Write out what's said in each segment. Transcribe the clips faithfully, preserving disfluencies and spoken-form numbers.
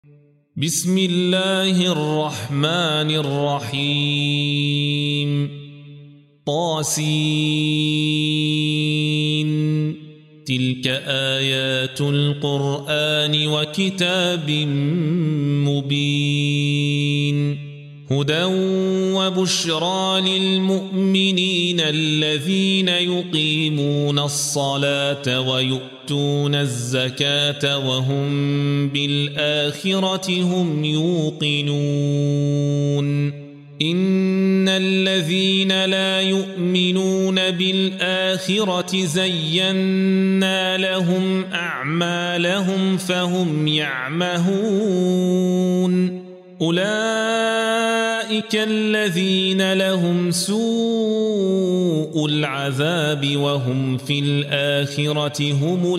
بسم الله الرحمن الرحيم طاسين تلك آيات القرآن وكتاب مبين هدى وبشرى للمؤمنين الذين يقيمون الصلاة ويؤتون الزكاة وهم بالآخرة هم يوقنون إن الذين لا يؤمنون بالآخرة زينا لهم أعمالهم فهم يعمهون أولئك الذين لهم سوء العذاب وهم في الآخرة هم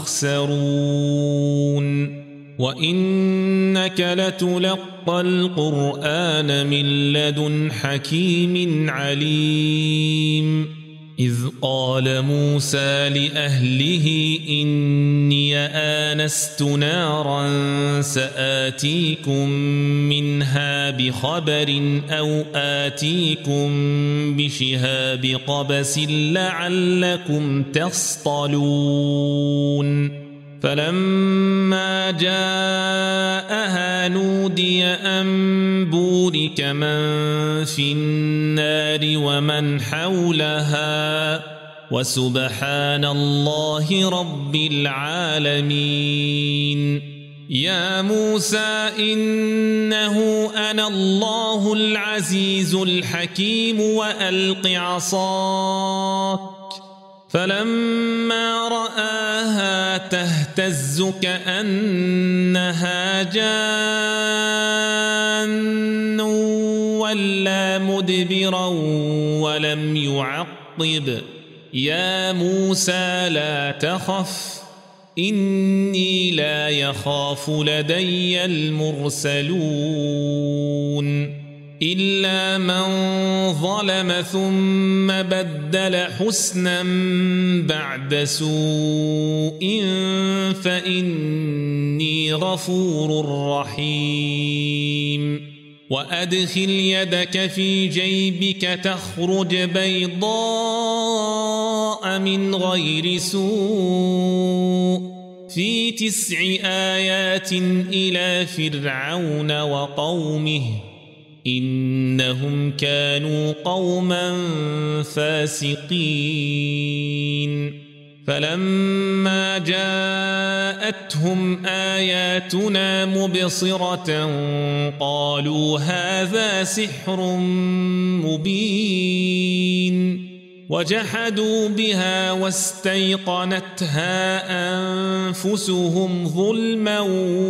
الأخسرون وإنك لتلقى القرآن من لدن حكيم عليم إذ قال موسى لأهله إني آنست نارا سآتيكم منها بخبر أو آتيكم بشهاب قبس لعلكم تصطلون فلما جاءها نودي أن بورك من في النار ومن حولها وسبحان الله رب العالمين يا موسى إنه أنا الله العزيز الحكيم وألق عصاك فلما رآها تهتز كأنها جان ولا مدبرا ولم يعقب يا موسى لا تخف إني لا يخاف لدي المرسلون إلا من ظلم ثم بدل حسنا بعد سوء فإني غفور رحيم وأدخل يدك في جيبك تخرج بيضاء من غير سوء في تسع آيات إلى فرعون وقومه إنهم كانوا قوما فاسقين فلما جاءتهم آياتنا مبصرة قالوا هذا سحر مبين وجحدوا بها واستيقنتها أنفسهم ظلما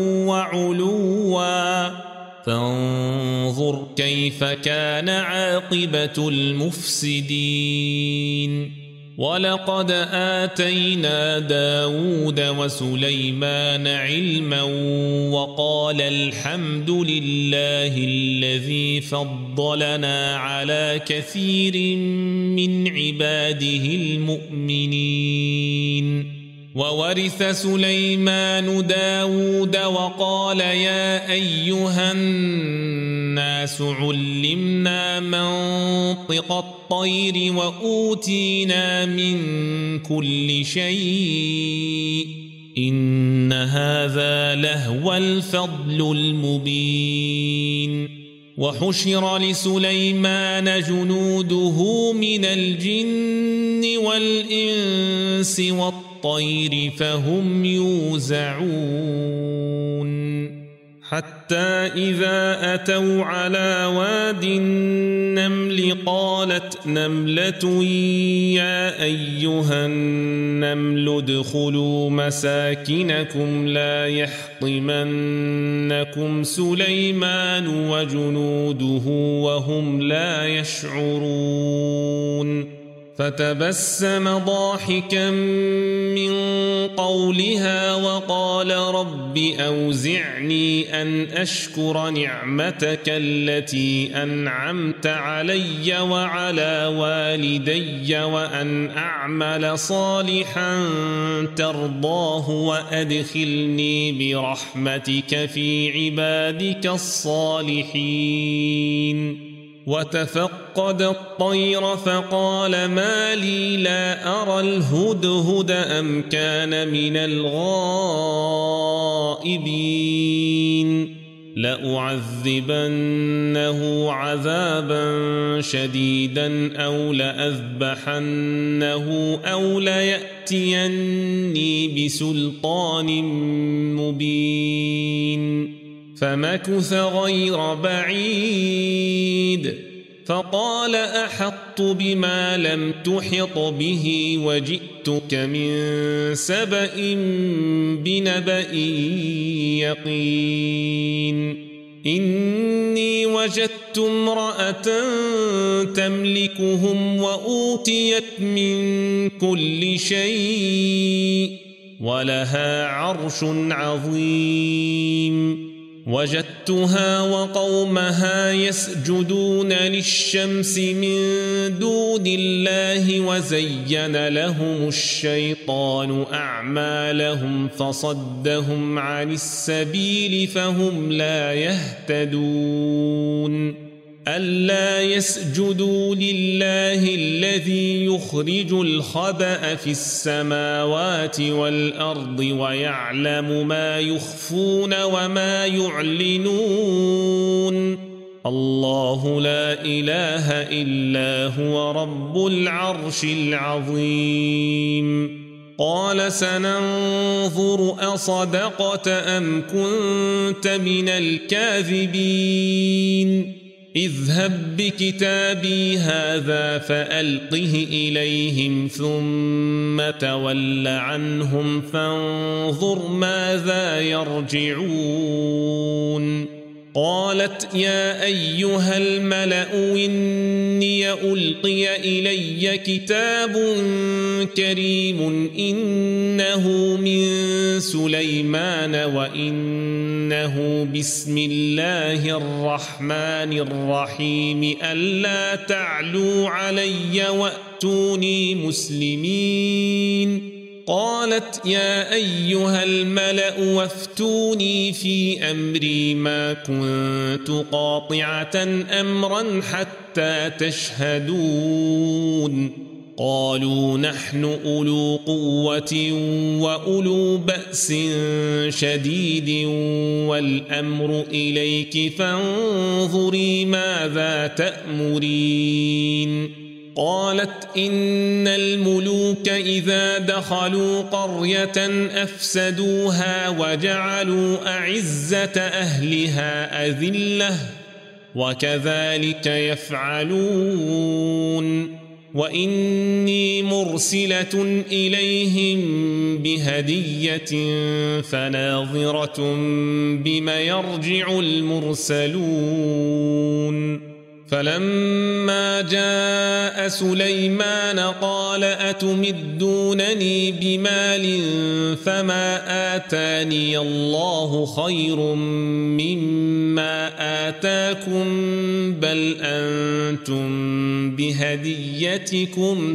وعلوا فانظر كيف كان عاقبة المفسدين ولقد آتينا داود وسليمان علما وقال الحمد لله الذي فضلنا على كثير من عباده المؤمنين وورث سليمان داود وقال يا أيها الناس علمنا منطق الطير وأوتينا من كل شيء إن هذا لهو الفضل المبين وحشر لسليمان جنوده من الجن والإنس والطير الطير فهم يوزعون حتى إذا أتوا على واد النمل قالت نملة يا أيها النمل ادخلوا مساكنكم لا يحطمنكم سليمان وجنوده وهم لا يشعرون فتبسم ضاحكا من قولها وقال رب أوزعني أن أشكر نعمتك التي أنعمت علي وعلى والدي وأن أعمل صالحا ترضاه وأدخلني برحمتك في عبادك الصالحين. وتفقد الطير فقال ما لي لا أرى الهدهد أم كان من الغائبين لأعذبنه عذابا شديدا أو لأذبحنه أو ليأتيني بسلطان مبين. فمكث غير بعيد فقال أحطت بما لم تحط به وجئتك من سبأ بنبأ يقين. إني وجدت امرأة تملكهم وأوتيت من كل شيء ولها عرش عظيم. وجدتها وقومها يسجدون للشمس من دون الله وزين لهم الشيطان أعمالهم فصدهم عن السبيل فهم لا يهتدون. ألا يسجدوا لله الذي يخرج الخبأ في السماوات والأرض ويعلم ما يخفون وما يعلنون. الله لا إله إلا هو رب العرش العظيم. قال سننظر أصدقت أم كنت من الكاذبين. اذهب بكتابي هذا فألقه إليهم ثم تول عنهم فانظر ماذا يرجعون. قالت يا أيها الملأ إني ألقي إلي كتاب كريم إنه من سليمان وإنه بسم الله الرحمن الرحيم ألا تعلوا علي وأتوني مسلمين. قالت يا أيها الملأ وافتوني في أمري ما كنت قاطعة أمرا حتى تشهدون. قالوا نحن أولو قوة وأولو بأس شديد والأمر إليك فانظري ماذا تأمرين. قالت إن الملوك إذا دخلوا قرية أفسدوها وجعلوا أعزة أهلها أذلة وكذلك يفعلون. وإني مرسلة إليهم بهدية فناظرة بم يرجع المرسلون. فلما جاء سليمان قال أتمدونني بمال فما آتاني الله خير مما آتاكم بل أنتم بهديتكم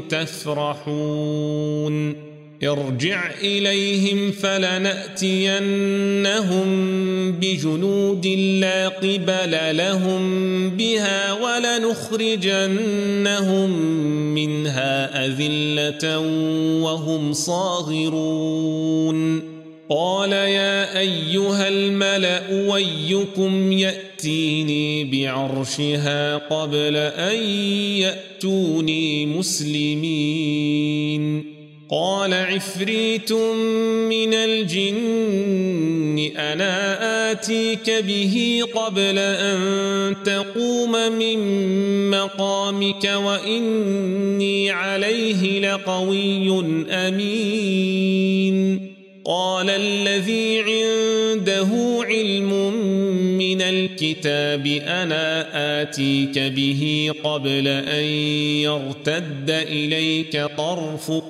تفرحون. ارجع إليهم فلنأتينهم بجنود لا قبل لهم بها ولنخرجنهم منها أذلة وهم صاغرون. قال يا أيها الملأ ويكم يأتيني بعرشها قبل أن يأتوني مسلمين. قال عفريت من الجن أنا آتيك به قبل أن تقوم من مقامك وإني عليه لقوي أمين. قال الذي عنده علم من من الكتاب أنا آتيك به قبل أن يرتد إليك طرفك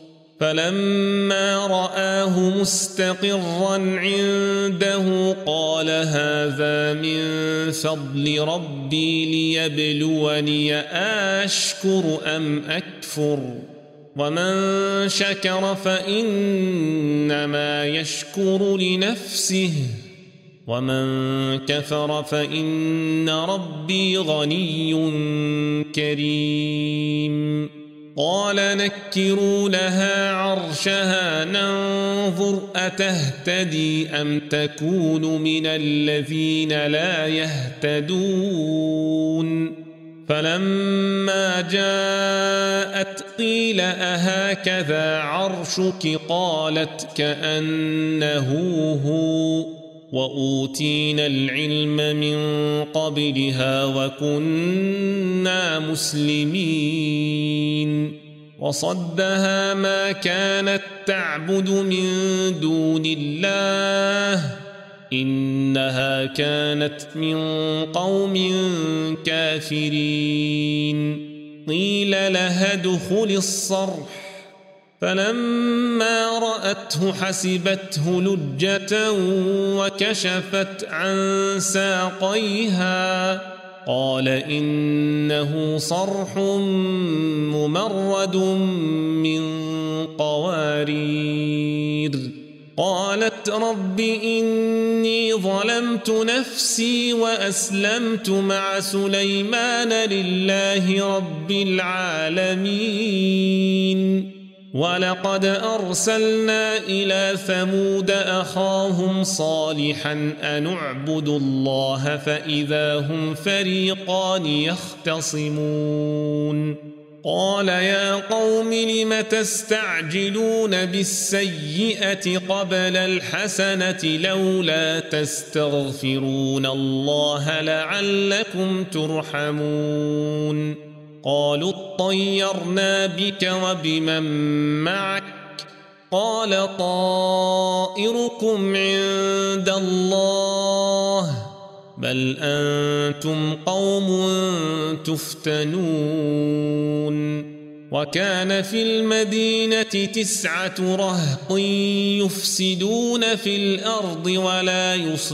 فلما رآه مستقرا عنده قال هذا من فضل ربي ليبلوني أشكر أم أكفر ومن شكر فإنما يشكر لنفسه ومن كفر فإن ربي غني كريم قال نكروا لها عرشها ننظر أتهتدي أم تكون من الذين لا يهتدون فلما جاءت قيل أهكذا عرشك قالت كأنه هو وأوتينا العلم من قبلها وكنا مسلمين وصدها ما كانت تعبد من دون الله إنها كانت من قوم كافرين قيل لها ادخل الصرح فلما رأته حسبته لجة وكشفت عن ساقيها قال إنه صرح ممرد من قوارير قالت رب إني ظلمت نفسي وأسلمت مع سليمان لله رب العالمين ولقد أرسلنا إلى ثمود أخاهم صالحا أن اعبدوا الله فإذا هم فريقان يختصمون قال يا قوم لم تستعجلون بالسيئة قبل الحسنة لولا تستغفرون الله لعلكم ترحمون قالوا اطيرنا بك وبمن معك قال طائركم عند الله بل أنتم قوم تفتنون وكان في المدينة تسعة رهط يفسدون في الأرض ولا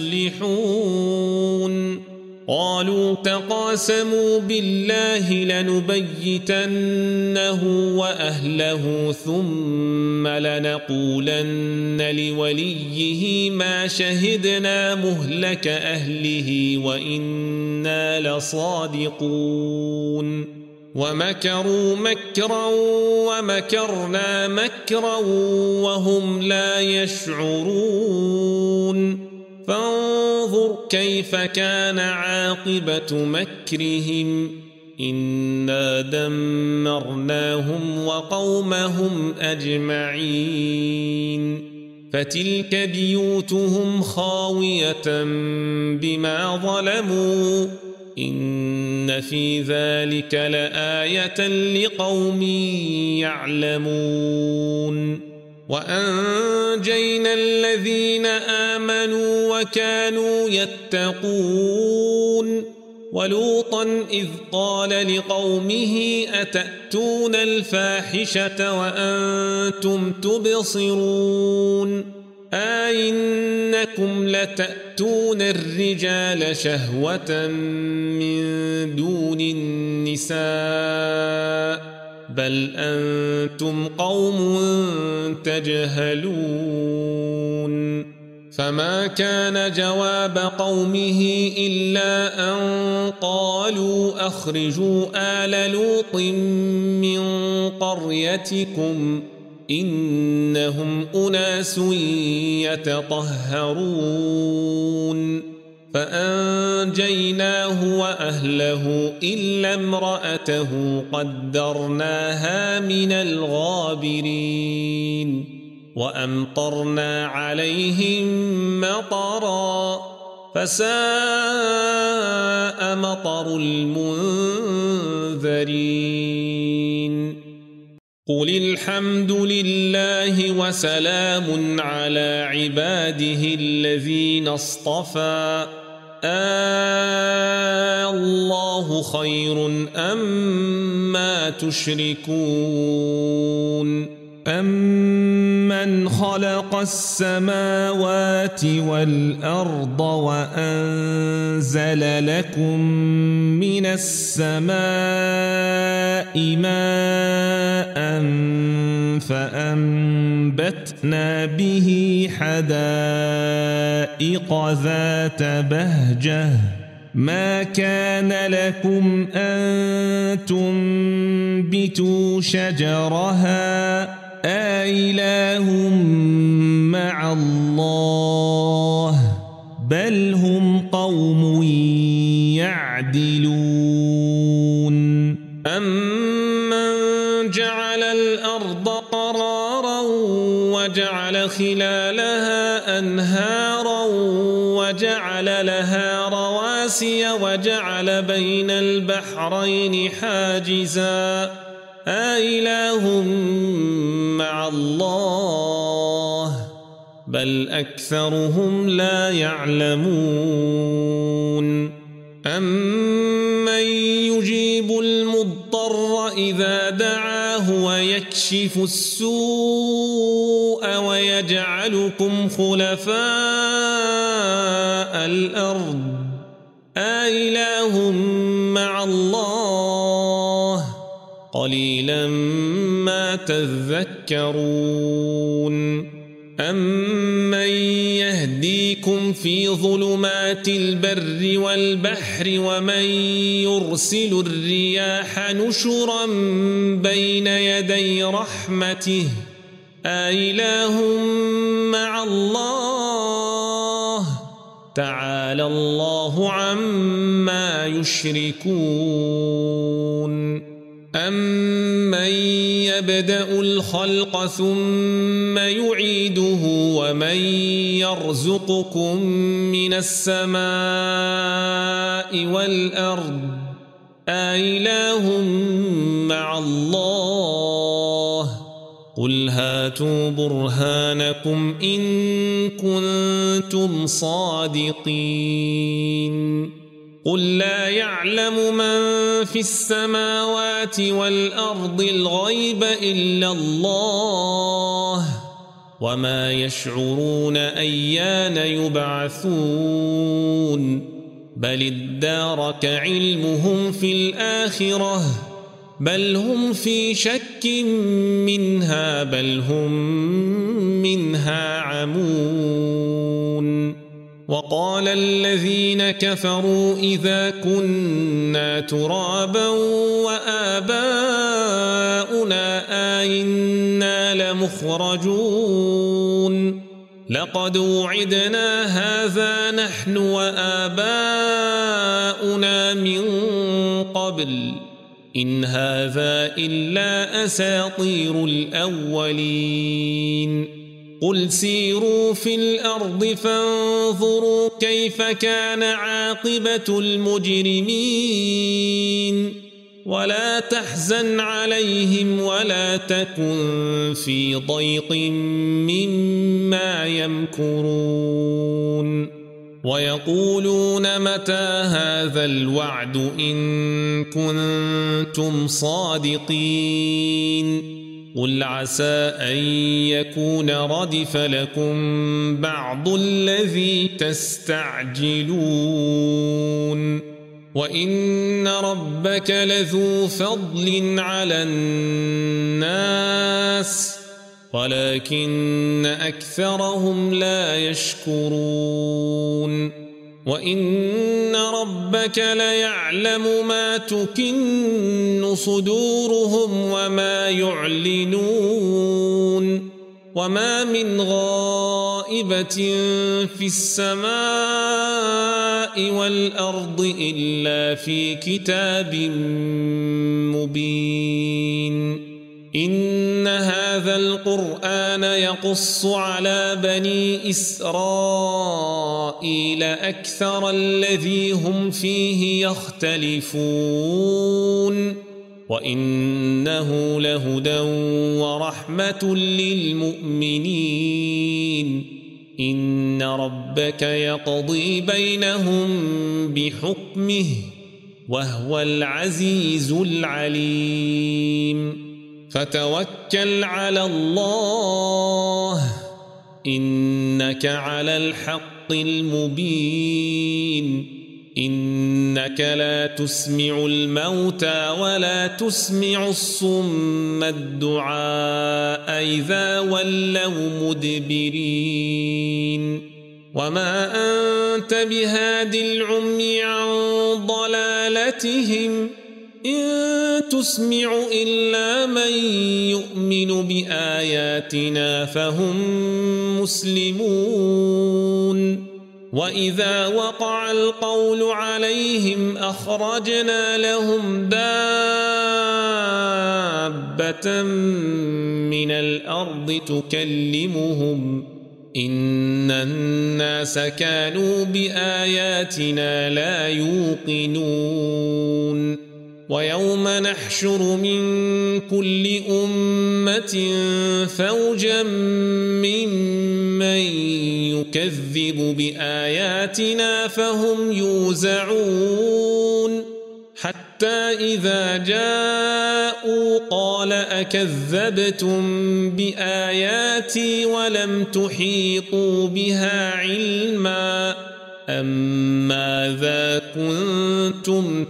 يصلحون قالوا تقاسموا بالله لنبيتنه وأهله ثم لنقولن لوليه ما شهدنا مهلك أهله وإنا لصادقون ومكروا مكرا ومكرنا مكرا وهم لا يشعرون فانظر كيف كان عاقبة مكرهم إنا دمرناهم وقومهم أجمعين فتلك بيوتهم خاوية بما ظلموا إن في ذلك لآية لقوم يعلمون وأنجينا الذين آمنوا وكانوا يتقون ولوطا إذ قال لقومه أتأتون الفاحشة وأنتم تبصرون أئنكم لتأتون الرجال شهوة من دون النساء بل أنتم قوم تجهلون فما كان جواب قومه إلا أن قالوا أخرجوا آل لوط من قريتكم إنهم أناس يتطهرون فأنجيناه وأهله إلا امرأته قدرناها من الغابرين وأمطرنا عليهم مطرا فساء مطر المنذرين قل الحمد لله وسلام على عباده الذين اصطفى آه الله خير أما تشركون أمن خلق السماوات والأرض وأنزل لكم من السماء ماء فأنبتنا به حدائق ذات بهجة ما كان لكم أن تنبتوا شجرها أإله مع الله بل هم قوم يعدلون أمن جعل الأرض قرارا وجعل خلالها أنهارا وجعل لها رواسي وجعل بين البحرين حاجزا أإله مع الله بل أكثرهم لا يعلمون أمن يجيب المضطر إذا دعاه ويكشف السوء ويجعلكم خلفاء الأرض أإله مع الله قليلا ما تذكرون أمن يهديكم في ظلمات البر والبحر ومن يرسل الرياح نشرا بين يدي رحمته أإله مع الله تعالى الله عما يشركون أمن يبدأ الخلق ثم يعيده ومن يرزقكم من السماء والأرض أإله مع الله قل هاتوا برهانكم إن كنتم صادقين قل لا يعلم من في السماوات والأرض الغيب إلا الله وما يشعرون أيان يبعثون بل ادارك علمهم في الآخرة بل هم في شك منها بل هم منها عمون وقال الذين كفروا إذا كنا ترابا وآباؤنا آئنا لمخرجون لقد وعدنا هذا نحن وآباؤنا من قبل إن هذا إلا أساطير الأولين قل سيروا في الأرض فانظروا كيف كان عاقبة المجرمين ولا تحزن عليهم ولا تكن في ضيق مما يمكرون ويقولون متى هذا الوعد إن كنتم صادقين قل عسى أن يكون ردف لكم بعض الذي تستعجلون وإن ربك لذو فضل على الناس ولكن أكثرهم لا يشكرون وإن ربك ليعلم ما تكن صدورهم وما يعلنون وما من غائبة في السماء والأرض إلا في كتاب مبين إن هذا القرآن يقص على بني إسرائيل أكثر الذي هم فيه يختلفون وإنه لهدى ورحمة للمؤمنين إن ربك يقضي بينهم بحكمه وهو العزيز العليم فتوكل على الله إنك على الحق المبين إنك لا تسمع الموتى ولا تسمع الصم الدعاء إذا ولوا مدبرين وما أنت بهاد العمي عن ضلالتهم إن تسمع إلا من يؤمن بآياتنا فهم مسلمون وإذا وقع القول عليهم أخرجنا لهم دابة من الأرض تكلمهم إن الناس كانوا بآياتنا لا يوقنون ويوم نحشر من كل أمة فوجا ممن يكذب بآياتنا فهم يوزعون حتى إذا جاءوا قال أكذبتم بآياتي ولم تحيطوا بها علما أم ماذا كنتم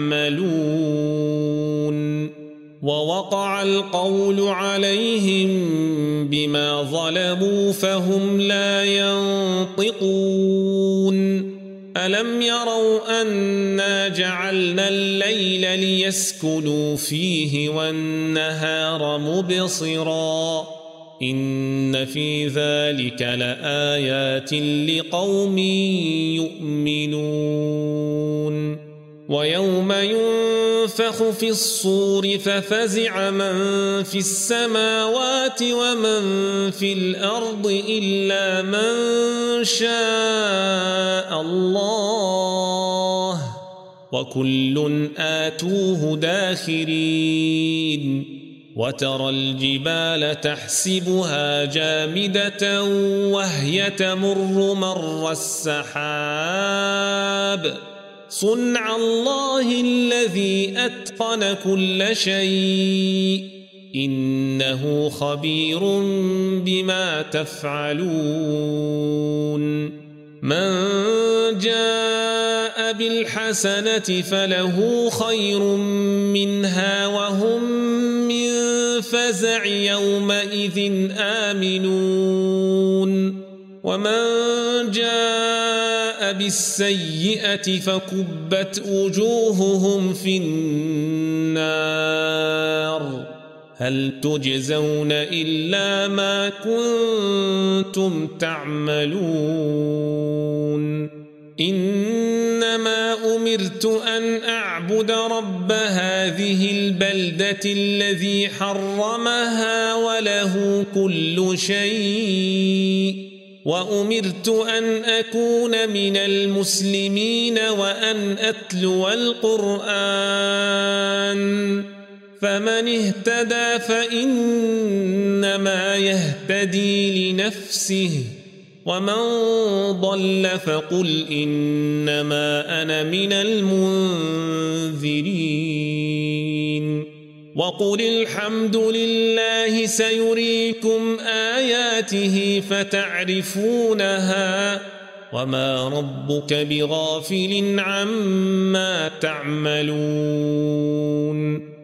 تعملون ووقع القول عليهم بما ظلموا فهم لا ينطقون ألم يروا أنا جعلنا الليل ليسكنوا فيه والنهار مبصرا إن في ذلك لآيات لقوم يؤمنون ويوم ينفخ في الصور ففزع من في السماوات ومن في الأرض إلا من شاء الله وكل آتوه داخرين وترى الجبال تحسبها جامدة وهي تمر مر السحاب صنع الله الذي أتقن كل شيء إنه خبير بما تفعلون من جاء بالحسنة فله خير منها وهم من فزع يومئذ آمنون ومن جاء بالسيئة فكبت وجوههم في النار هل تجزون إلا ما كنتم تعملون إنما أمرت أن أعبد رب هذه البلدة الذي حرمها وله كل شيء وأمرت أن أكون من المسلمين وأن أتلو القرآن فمن اهتدى فإنما يهتدي لنفسه ومن ضل فقل إنما أنا من المنذرين وقل الحمد لله سيريكم آياته فتعرفونها وما ربك بغافل عما تعملون